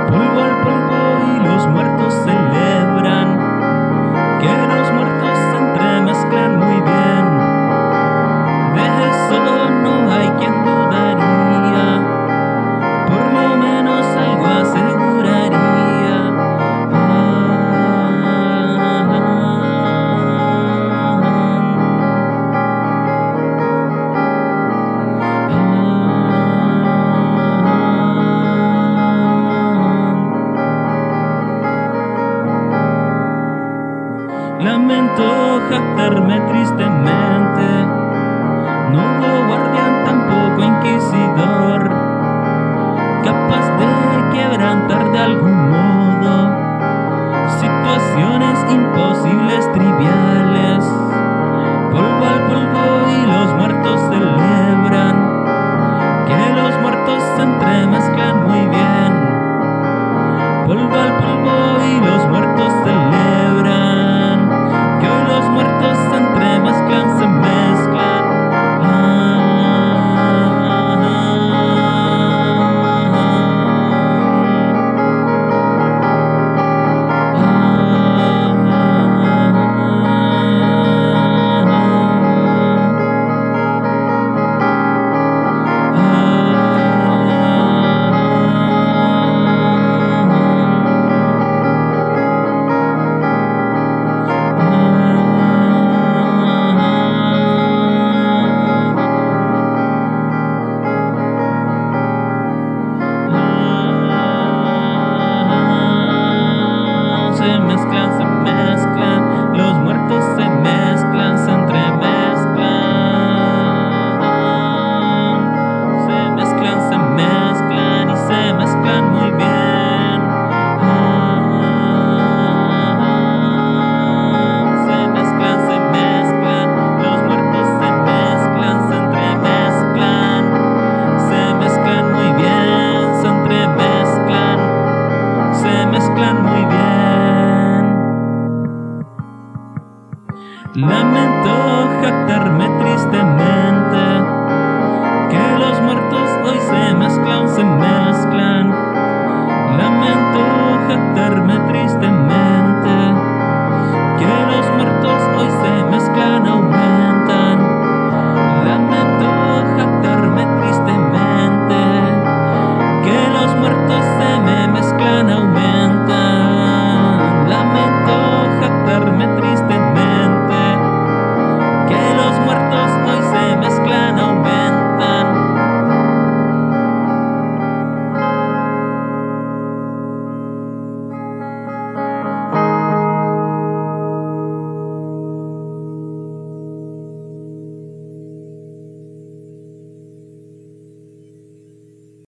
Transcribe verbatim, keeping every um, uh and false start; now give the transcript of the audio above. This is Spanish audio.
Polvo al polvo y los muertos celebran que los muertos se entremezclan muy bien. De eso no hay quien dudaría, por lo menos algo aseguraría. Lamento jactarme tristemente, no hubo guardián, tampoco inquisidor, capaz de quebrantar de algún modo situaciones imposibles, triviales. Polvo al polvo y los muertos celebran que los muertos se entremezclan muy bien. Polvo al polvo y los muertos celebran que hoy los muertos se entremezclan, se mezclan. Se mezclan, se mezclan, los muertos se mezclan, se entremezclan. Se mezclan, se mezclan y se mezclan muy bien. Se mezclan, se mezclan, los muertos se mezclan, se entremezclan. Se mezclan muy bien, se entremezclan, se mezclan muy bien. Lamento jactarme